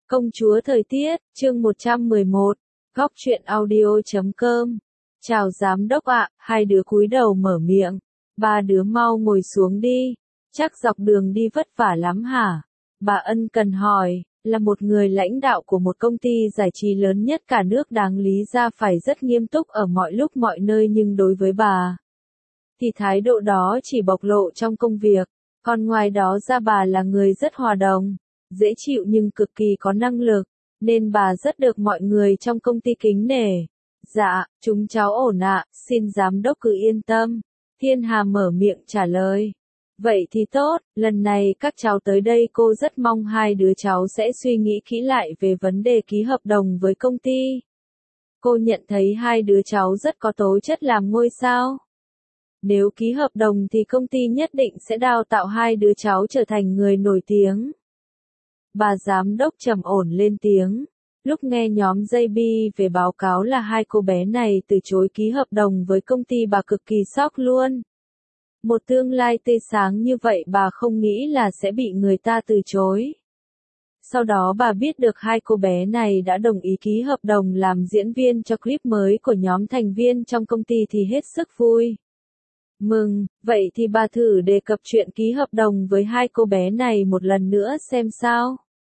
Công chúa thời tiết, chương 111, góc truyện audio.com. Chào giám đốc ạ, hai đứa cúi đầu mở miệng. Ba đứa mau ngồi xuống đi, chắc dọc đường đi vất vả lắm hả? Bà ân cần hỏi, là một người lãnh đạo của một công ty giải trí lớn nhất cả nước đáng lý ra phải rất nghiêm túc ở mọi lúc mọi nơi, nhưng đối với bà thì thái độ đó chỉ bộc lộ trong công việc, còn ngoài đó ra bà là người rất hòa đồng, dễ chịu nhưng cực kỳ có năng lực, nên bà rất được mọi người trong công ty kính nể. Dạ, chúng cháu ổn ạ, xin giám đốc cứ yên tâm. Thiên Hà mở miệng trả lời. Vậy thì tốt, lần này các cháu tới đây cô rất mong hai đứa cháu sẽ suy nghĩ kỹ lại về vấn đề ký hợp đồng với công ty. Cô nhận thấy hai đứa cháu rất có tố chất làm ngôi sao. Nếu ký hợp đồng thì công ty nhất định sẽ đào tạo hai đứa cháu trở thành người nổi tiếng. Bà giám đốc trầm ổn lên tiếng. Lúc nghe nhóm JB về báo cáo là hai cô bé này từ chối ký hợp đồng với công ty, bà cực kỳ sốc luôn. Một tương lai tươi sáng như vậy bà không nghĩ là sẽ bị người ta từ chối. Sau đó bà biết được hai cô bé này đã đồng ý ký hợp đồng làm diễn viên cho clip mới của nhóm thành viên trong công ty thì hết sức vui. Mừng, vậy thì bà thử đề cập chuyện ký hợp đồng với hai cô bé này một lần nữa xem sao.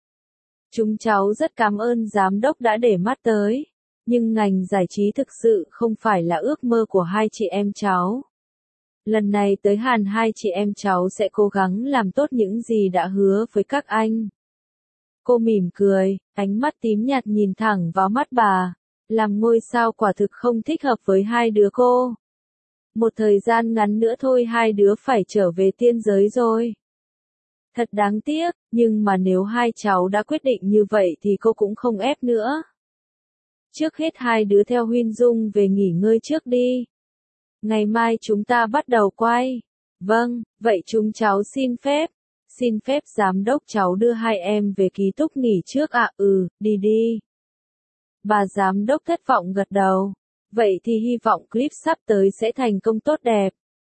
Chúng cháu rất cảm ơn giám đốc đã để mắt tới, nhưng ngành giải trí thực sự không phải là ước mơ của hai chị em cháu. Lần này tới Hàn hai chị em cháu sẽ cố gắng làm tốt những gì đã hứa với các anh. Cô mỉm cười, ánh mắt tím nhạt nhìn thẳng vào mắt bà. Làm ngôi sao quả thực không thích hợp với hai đứa cô. Một thời gian ngắn nữa thôi hai đứa phải trở về tiên giới rồi. Thật đáng tiếc, nhưng mà nếu hai cháu đã quyết định như vậy thì cô cũng không ép nữa. Trước hết hai đứa theo Huyên Dung về nghỉ ngơi trước đi. Ngày mai chúng ta bắt đầu quay. Vâng, vậy chúng cháu xin phép. Xin phép giám đốc cháu đưa hai em về ký túc nghỉ trước ạ. Đi đi. Bà giám đốc thất vọng gật đầu. Vậy thì hy vọng clip sắp tới sẽ thành công tốt đẹp.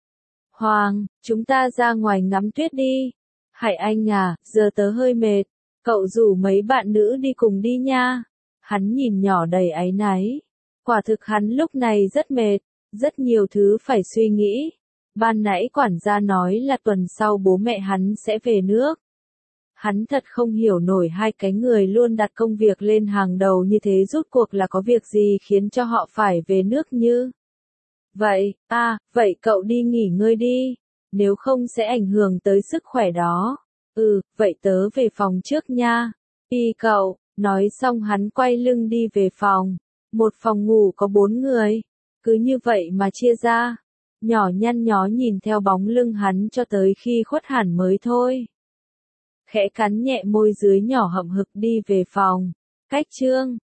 Hoàng, chúng ta ra ngoài ngắm tuyết đi. Hải Anh à, giờ tớ hơi mệt. Cậu rủ mấy bạn nữ đi cùng đi nha. Hắn nhìn nhỏ đầy áy náy. Quả thực hắn lúc này rất mệt. Rất nhiều thứ phải suy nghĩ. Ban nãy quản gia nói là tuần sau bố mẹ hắn sẽ về nước. Hắn thật không hiểu nổi hai cái người luôn đặt công việc lên hàng đầu như thế rốt cuộc là có việc gì khiến cho họ phải về nước như vậy. Vậy cậu đi nghỉ ngơi đi. Nếu không sẽ ảnh hưởng tới sức khỏe đó. Vậy tớ về phòng trước nha. Đi cậu. Nói xong hắn quay lưng đi về phòng. Một phòng ngủ có 4 người. Cứ như vậy mà chia ra. Nhỏ nhăn nhó nhìn theo bóng lưng hắn cho tới khi khuất hẳn mới thôi. Khẽ cắn nhẹ môi dưới nhỏ hậm hực đi về phòng. Cách chương